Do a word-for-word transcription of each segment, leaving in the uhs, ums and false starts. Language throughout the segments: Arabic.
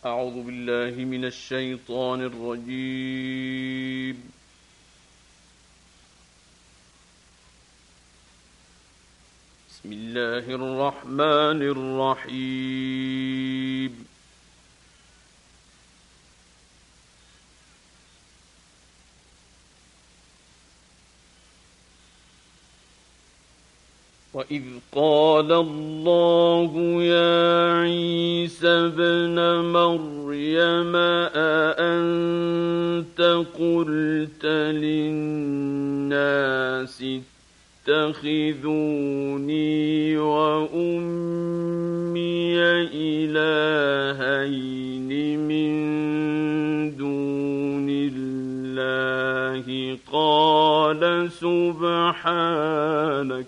أعوذ بالله من الشيطان الرجيم. بسم الله الرحمن الرحيم. وَإِذْ قَالَ اللَّهُ يَا عِيسَى ابْنَ مَرْيَمَ أَأَنتَ قُلْتَ لِلنَّاسِ اتَّخِذُونِي وَأُمِّيَ إِلَٰهَيْنِ مِن دُونِ اللَّهِ قَالَ سُبْحَانَكَ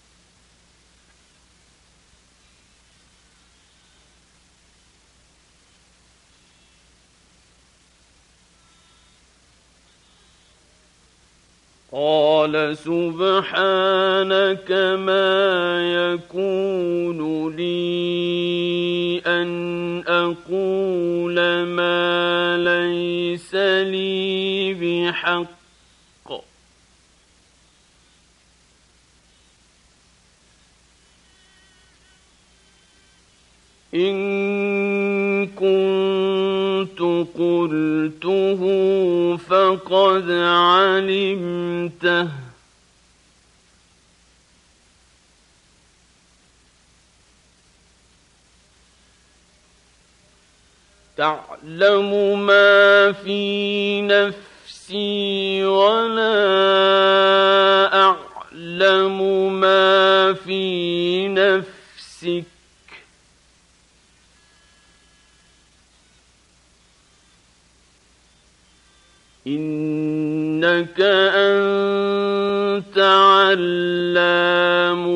قال سبحانك ما يكون لي أن أقول ما ليس لي بحق إن كنت قلته فقد علمته تعلم ما في نفسي ولا أعلم ما في نفسك إنك أنت علام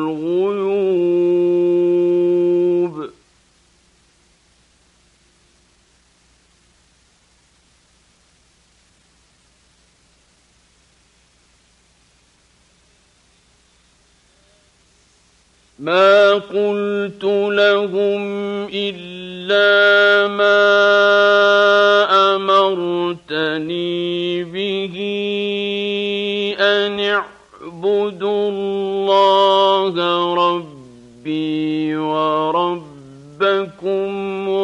الغيوب. ما قلت لهم إلا ما أمرتني به أن اعبدوا الله ربي وربكم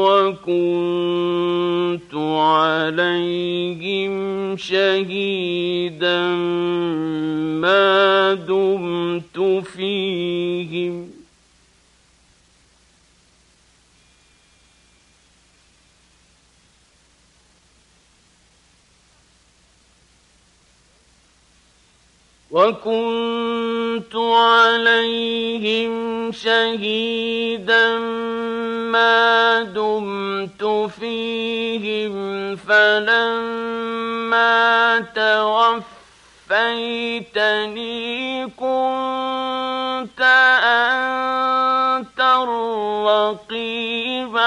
وكنت عليهم شهيدا ما دمت فيهم وكنت عليهم شهيدا ما دمت فيهم فلما توفيتني كنت أنت الرقيب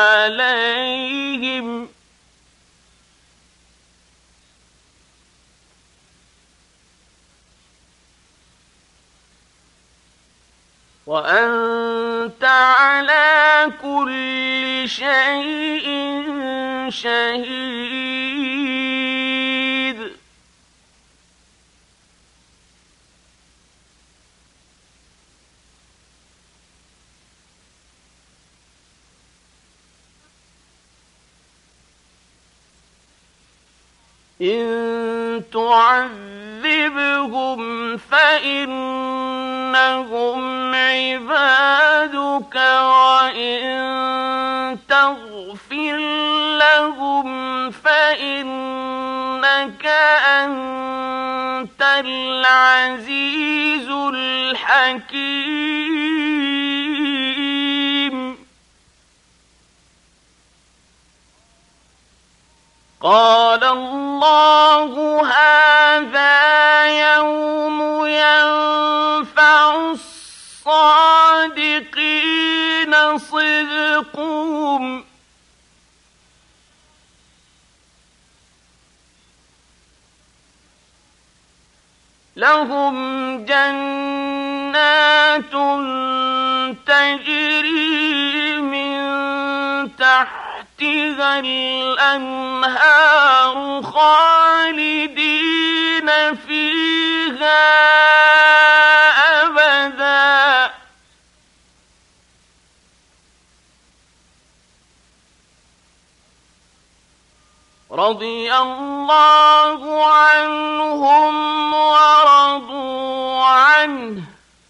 عليهم وأنت على كل شيء شهيد. إن تعذبهم فإنهم عبادك وإن تغفر لهم فإنك أنت العزيز الحكيم. قال الله هذا يوم ينفع الصادقين صدقهم لهم جنات تجري من تحت تحتها الأنهار خالدين فيها أبدا. رضي الله عنهم ورضوا عنه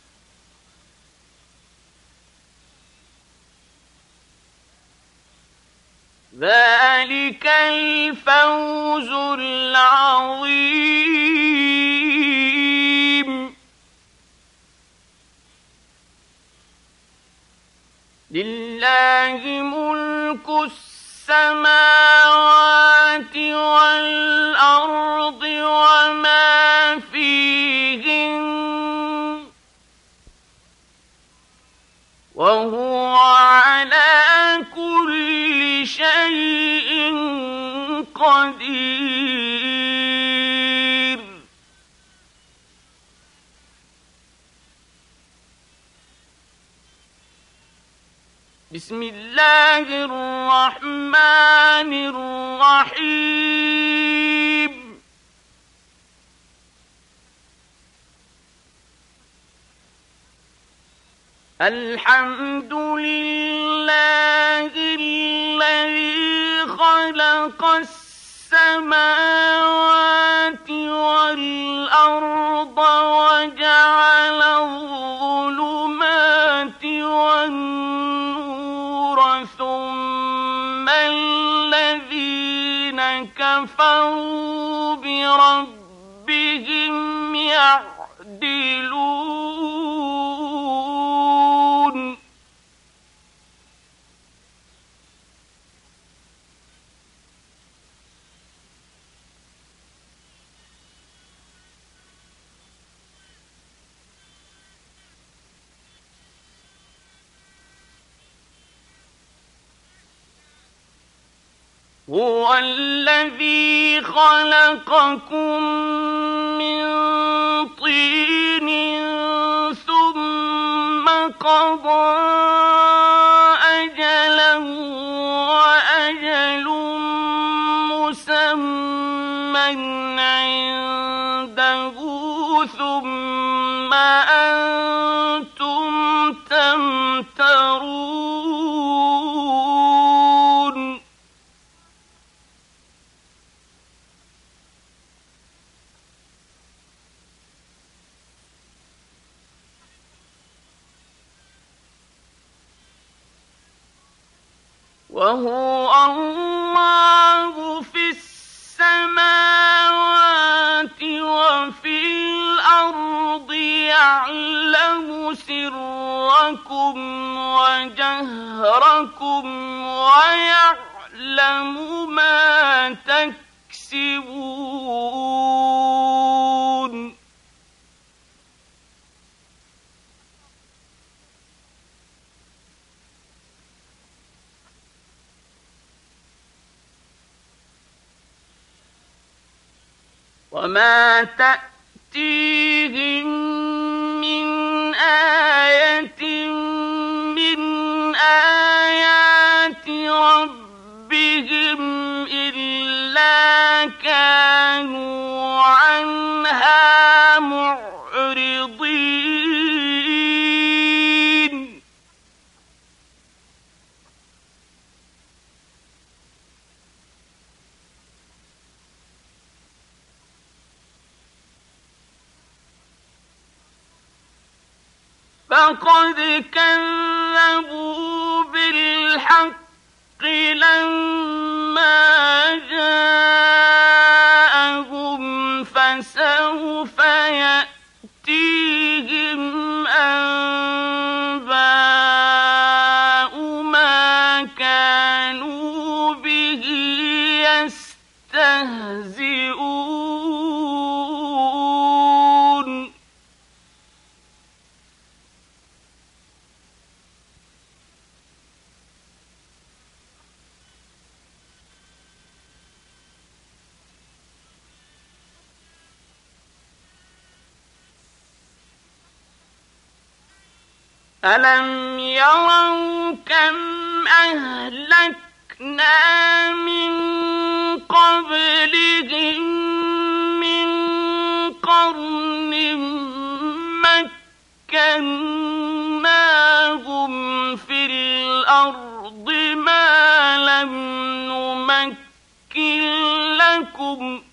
ذلك الفوز العظيم. لله ملك السماوات والأرض وما فيهن وهو على كل شيء قدير. بسم الله الرحمن الرحيم. الحمد لله الذي خلق السماوات والأرض وجعل الظلمات والنور ثم الذين كفروا بربهم يعدلون. هو الذي خلقكم من طين ثم قضى أجلا وأجل مسمى عنده ثم أنتم تمترون. وهو الله في السماوات وفي الأرض يعلم سركم وجهركم ويعلم ما تكسبون. وما تأتيهم من آية من آيات ربهم إلا كانوا عنها معرضين. فقد كذبوا بالحق لما جاءهم فسوف يأتيهم أنباء ما كانوا به يستهزئون. ألم يروا كم أهلكنا من قبلهم من قرن مكناهم في الأرض ما لم نمكن لكم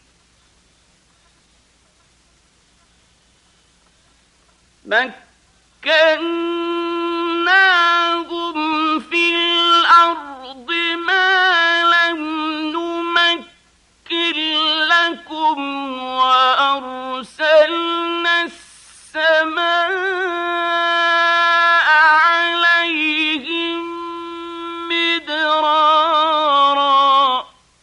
مكناهم في الأرض ما لم نمكن لكم وأرسلنا السماء عليهم مدرارا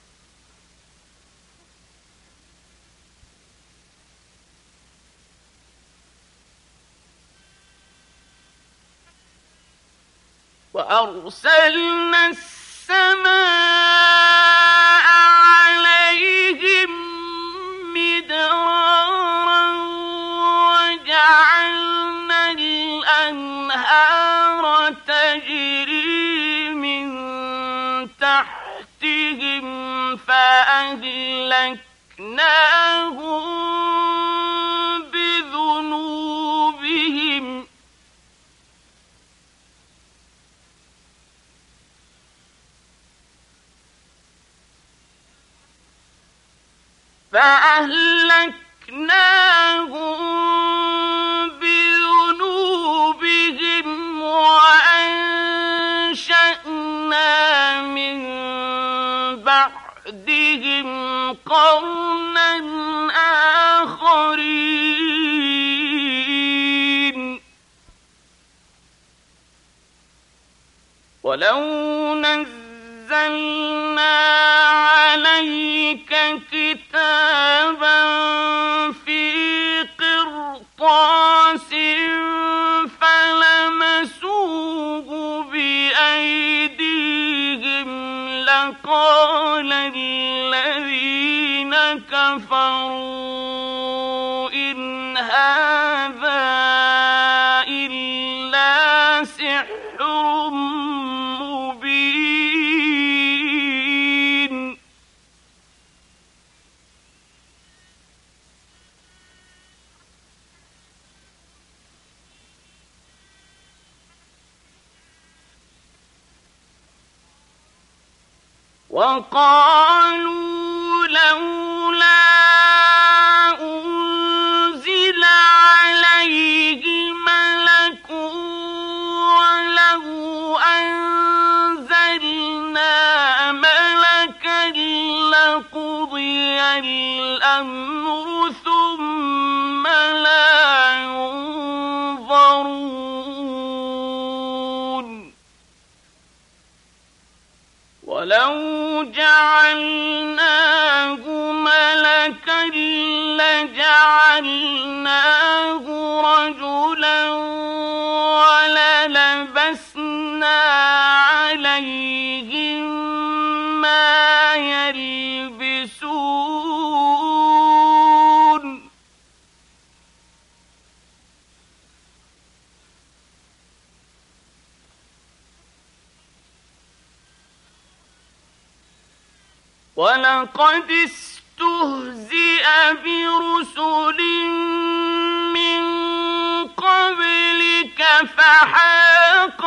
وأرسلنا السماء عليهم مدرارا وجعلنا الأنهار تجري من تحتهم فأهلكناهم بذنوبهم فأهلكناهم بذنوبهم وأنشأنا من بعدهم قرنا آخرين ولو نزلنا عليك كتابا في قرطاس فلمسوه بأيديهم لقال الذين كفروا إن هذا إلا سحر مبين وقالوا لولا أنزل عليه ملك ولو أنزلنا ملكا لقضي الأمر ثم لا ينظرون ولو جعلناه ملكا لجعلناه رجلا وللبسنا عليهم ما يلبسون ولقد استهزئ برسل من قبلك فحاق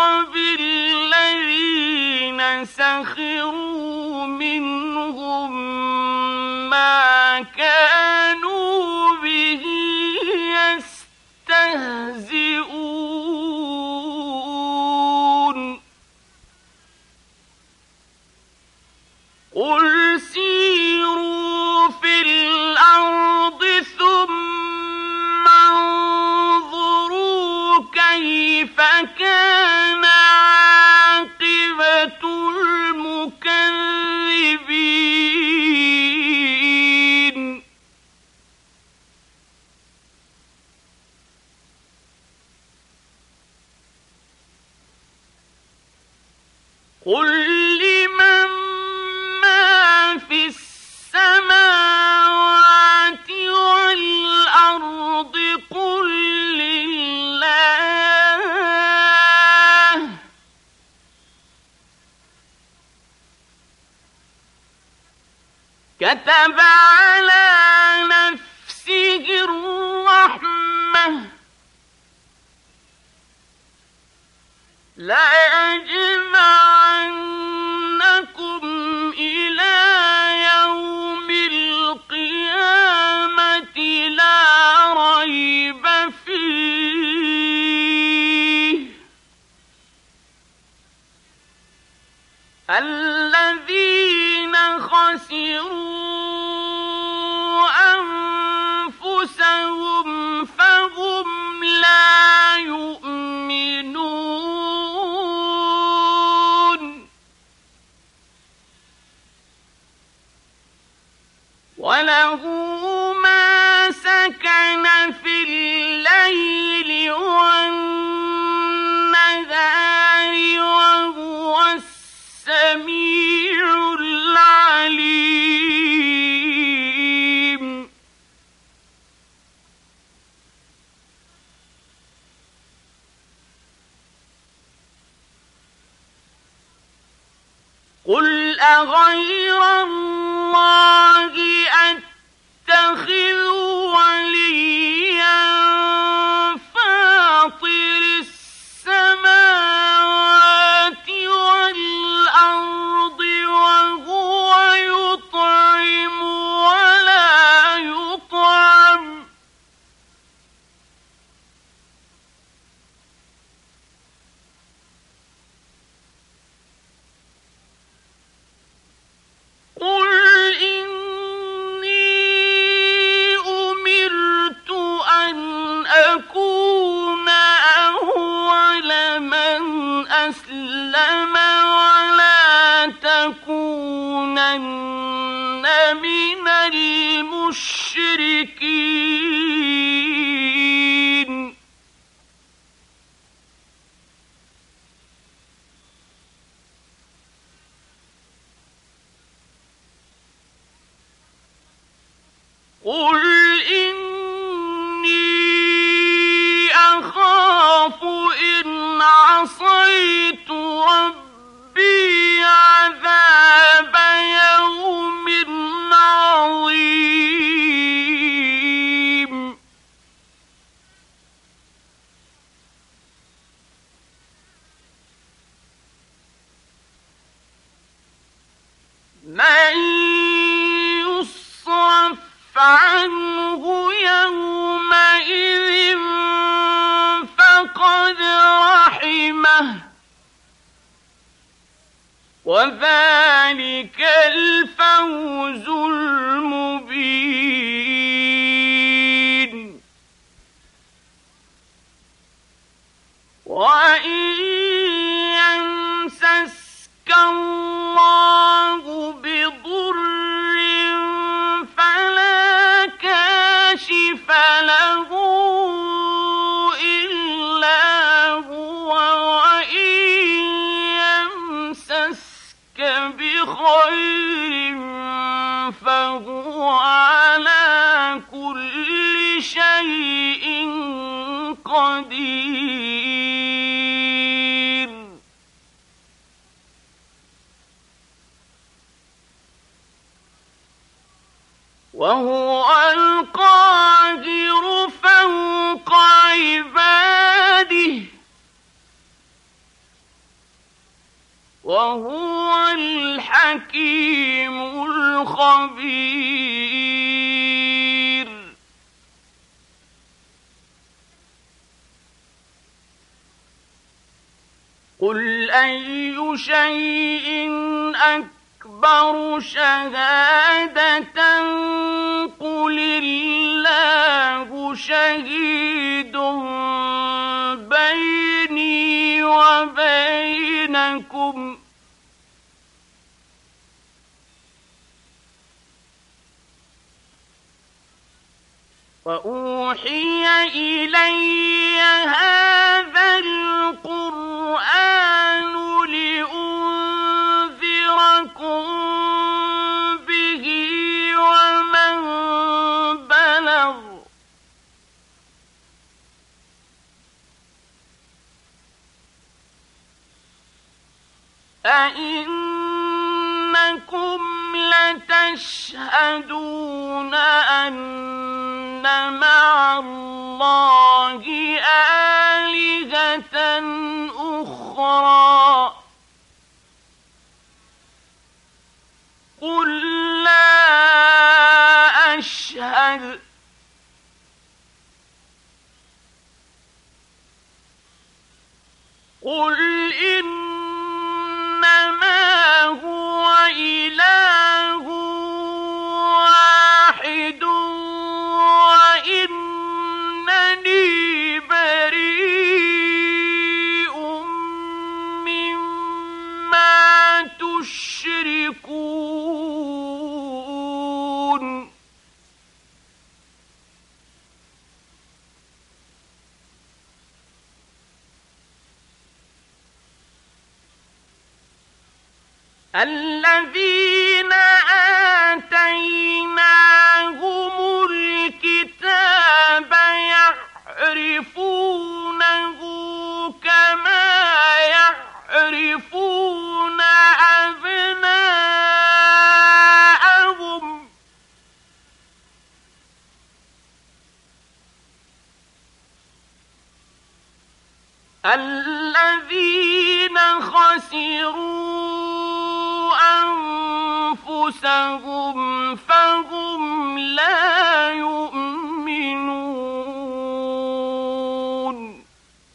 بالذين سخروا منهم ما كانوا به يستهزئون قل سيروا في الأرض ثم انظروا كيف كان عاقبة المكذبين قل لمن في السماوات والأرض قل لله كتب على نفسه الرحمة ليجمعنكم إلى يوم القيامة لا ريب فيه الذين خسروا أنفسهم فهم لا يؤمنون وله ما سكن في الليل والنهار وهو السميع العليم قل أغير الله أتخذ وليا فاطر السماوات والأرض وهو يطعم ولا يطعم قل إني أمرت أن أكون أول من أسلم ولا تكونن من المشركين قل إني أخاف إن عصيت ربي عذاب يوم عظيم من يصرف عنه يومئذ فقد رحمه وذلك الفوز المبين وإن يمسسك الله بضر فلا كاشف له إلا هو وإن يمسسك بخير فهو على كل شيء قدير وهو القاهر فوق عباده وهو الحكيم الخبير قل أي شيء أكبر شهادة قل الله شهيد بيني وبينكم وأوحي إلي هذا القرآن لأنذركم به ومن بلغ أئنكم لتشهدون أن مع الله آلهة أخرى قل لا أشهد قل إنما هو إله واحد وإنني بريء مما تشركون الذين آتيناهم الكتاب يعرفونه كما يعرفون أبناءهم الذين خسروا أنفسهم فهم لا يؤمنون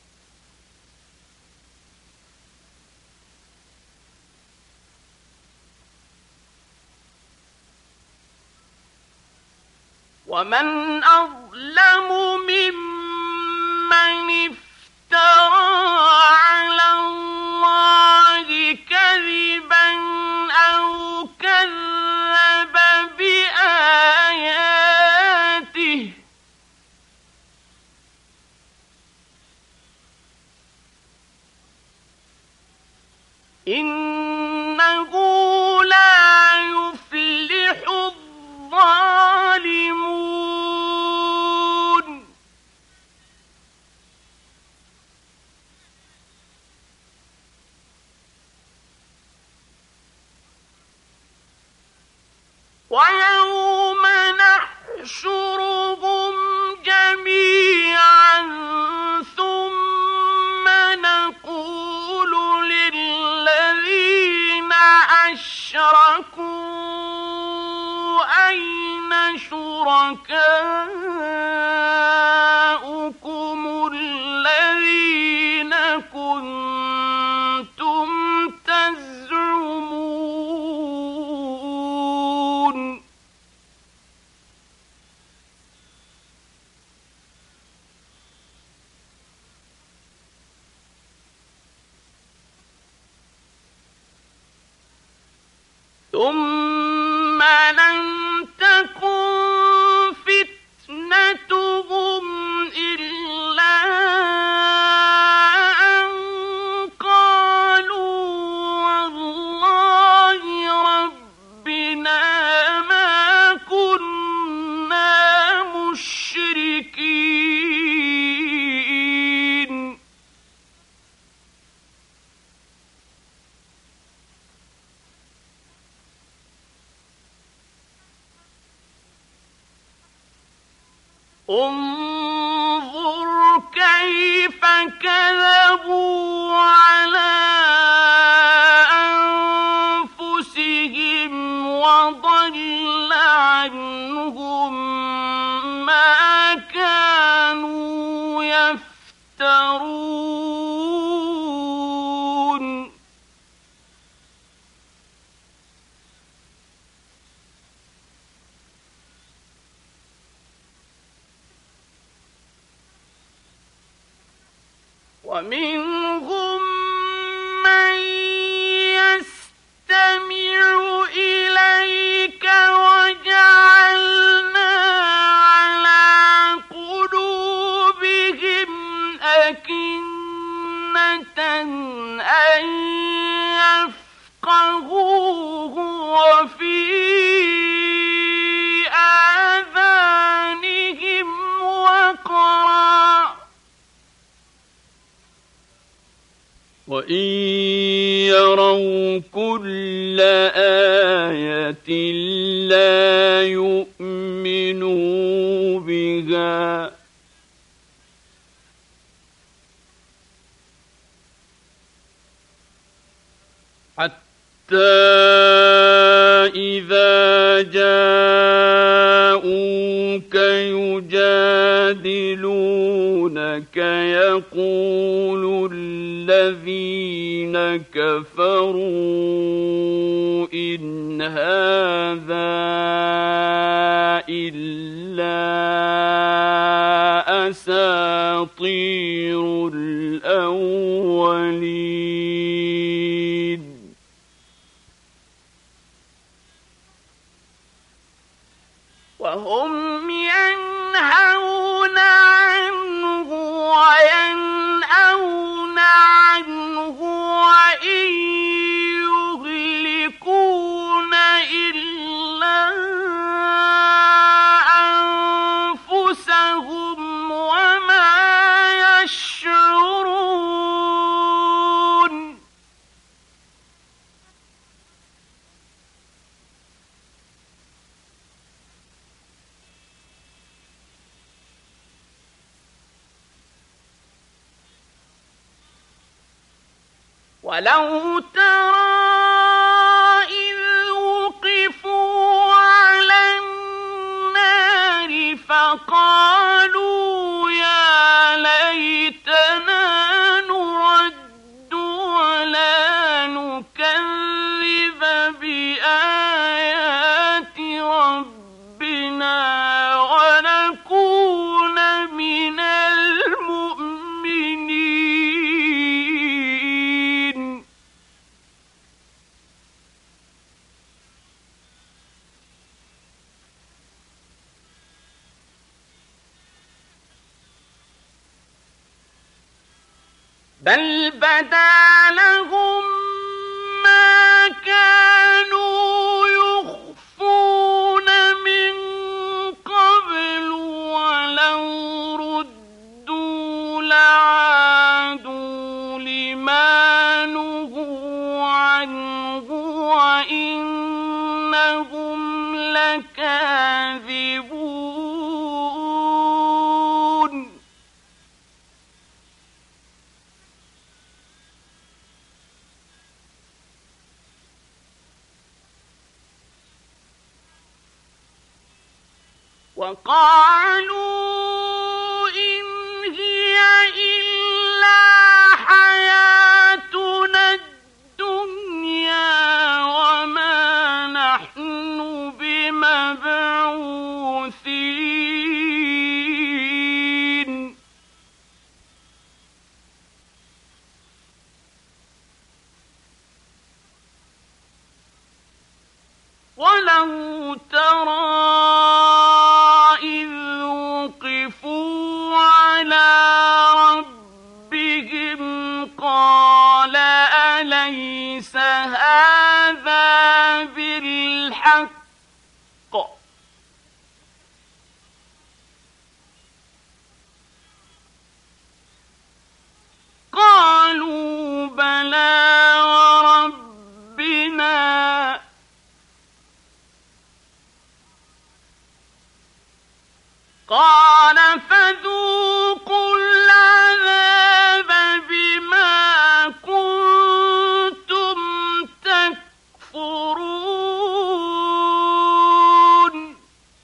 ومن أظلم ممن افترى على الله كذبا أو كذب بآياته إنه لا يفلح الظالمون ويوم نحشرهم جميعا ثم نقول للذين أشركوا أين شركاؤكم الذين كنتم تزعمون ثم لم تكن فتنتهم إلا أن قالوا والله ربنا ما كنا مشركين انظر كيف كذبوا على أنفسهم وضل عنهم ما كانوا يفترون ومنهم من يستمع إليك وجعلنا على قلوبهم أكنة أن يفقهوه وفي آذانهم وقرا وإن يروا كل آية لا يؤمنوا بها حتى إذا جاءوك يجادلونك يقول الذين كفروا إن هذا إلا أساطير الأولين وهم ينهون عنه وينأون عنه وإن يهلكون إلا أنفسهم وما يشعرون ولو ترى إذ وقفوا على النار فقالوا يا ليتنا نرد ولا نكذب بآيات ربنا ونكون من المؤمنين بل بدا لهم ما كانوا يخفون من قبل ولو ردوا لعادوا لما نهوا عنه وإنهم لكاذبون وقالوا إن هي إلا حياتنا الدنيا وما نحن بمبعوثين ولو ترى إذ وقفوا على ربهم قال أليس هذا بالحق قالوا بلى وربنا قال فذوقوا العذاب بما كنتم تكفرون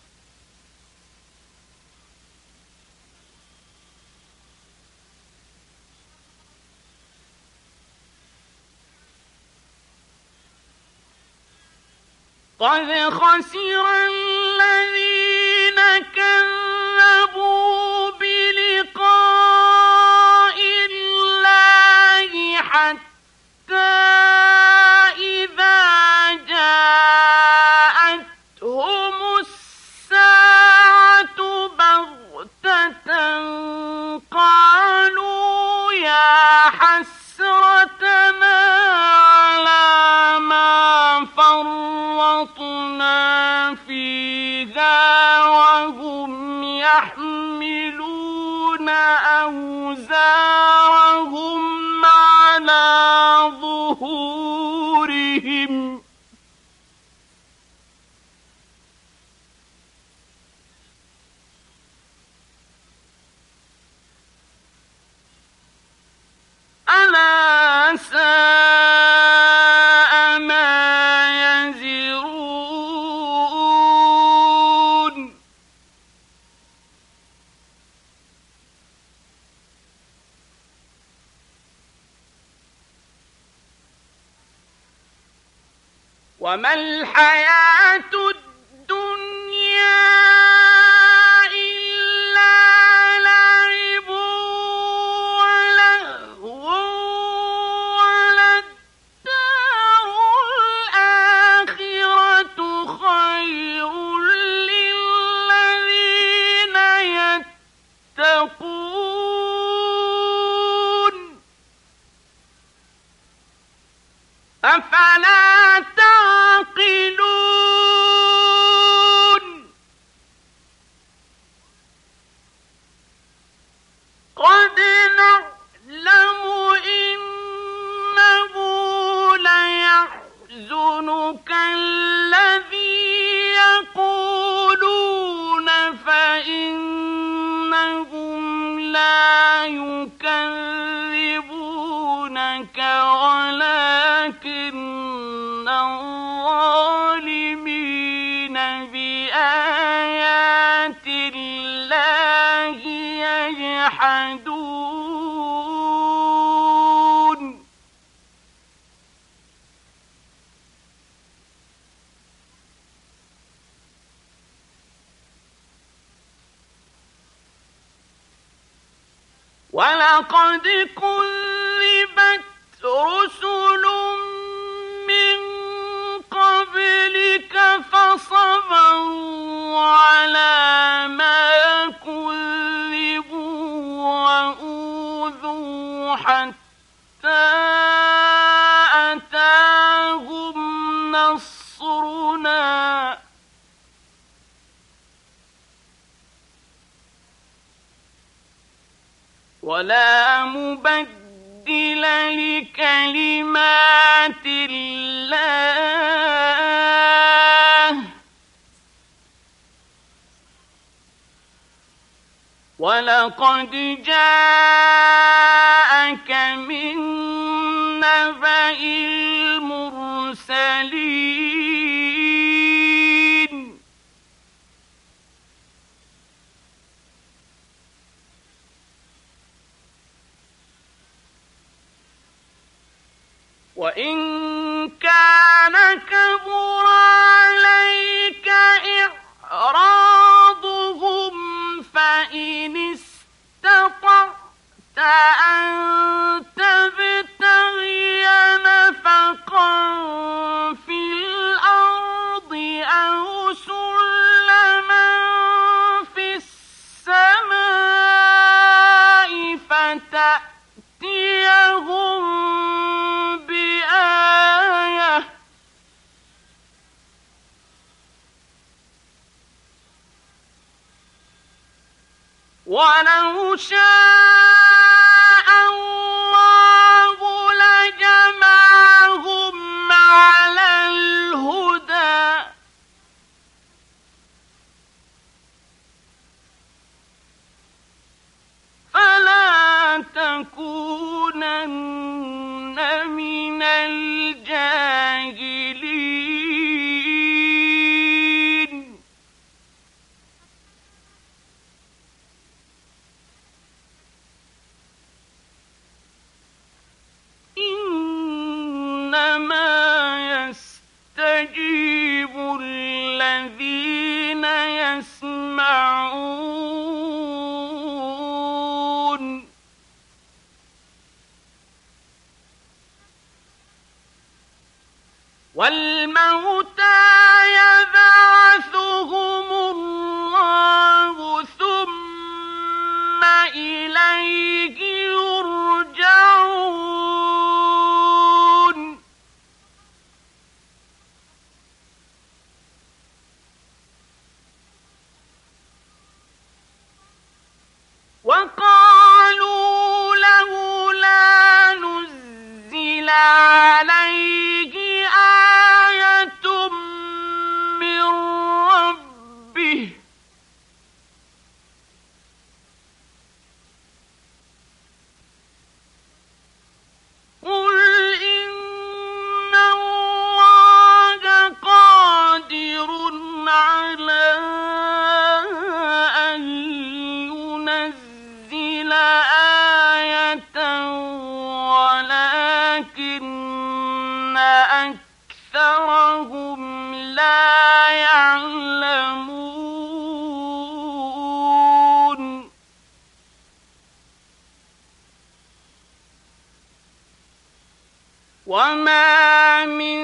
قد خسر الذين كذبوا بلقاء الله حتى إذا جاءتهم الساعة بغتة قالوا يا حسرتنا على ما فرطنا فيها وهم يحملون أوزارهم على ظهورهم وما الحياة الدنيا إلا لعب ولهو وللدار الآخرة خير للذين يتقون أفلا تعقلون قد نعلم إنه ليحزنك الذي يقولون فإنهم لا يكذبونك ولكن الظالمين بآيات الله يجحدون ولقد كذبت رسل من قبلك فصبروا على ما كذبوا وأوذوا حتى أتاهم نصرنا ولا مبدل لكلمات الله ولقد جاءك من نبأ المرسلين وإن كان كبر عليك إعراضهم فإن استطعت أن تبتغي نفقا في الأرض أو سلما في السماء فتأتيهم بآية ولو شاء الله لجمعهم على الهدى فلا تكونن من الجاهلين إنما يستجيب الذين يسمعون والموتى يبعثهم الله ثم إليه يرجعون وقالوا لولا نزل عليه آية من ربه قل إن الله قادر على أن ينزل آية ولكن أكثر أكثرهم لا يعلمون وما من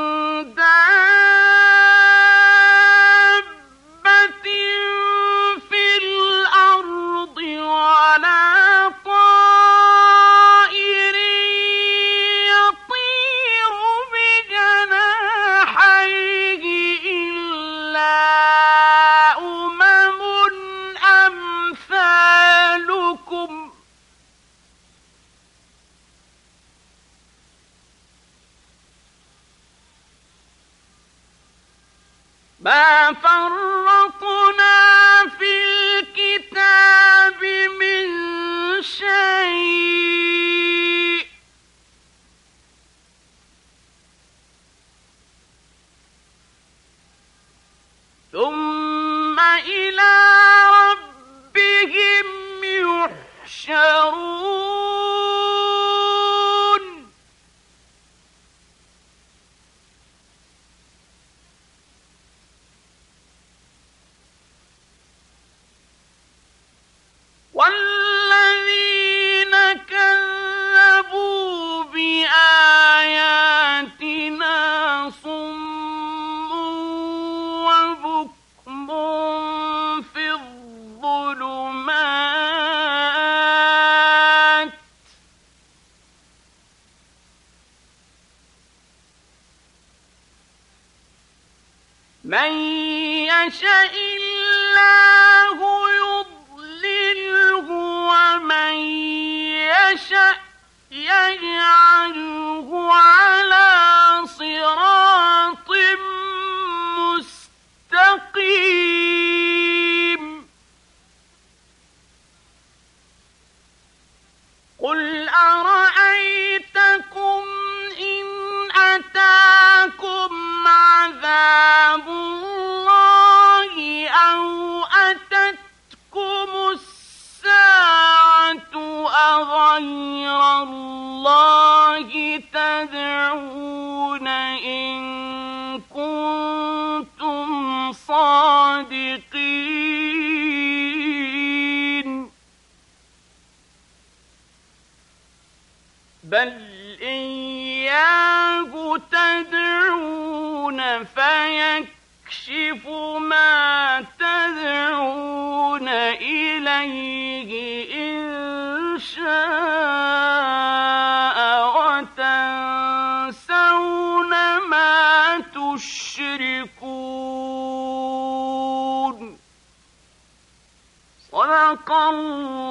دابة في الأرض ولا طائر يطير بجناحيه إلا أمم أمثالكم ما فرطنا في الكتاب من شيء ثم إلى ربهم يحشرون والذين كذبوا بآياتنا صم وبكم في الظلمات من يشاء الله يضلله ومن يشاء يجعله على صراط مستقيم قل أرأيتكم إن أتاكم عذاب الله أو أتتكم الساعة أغير الله تدعون إن كنتم صادقين بل إياه تدعون فيكشف ما تدعون إليه إن شاء وتنسون ما تشركون صدق الله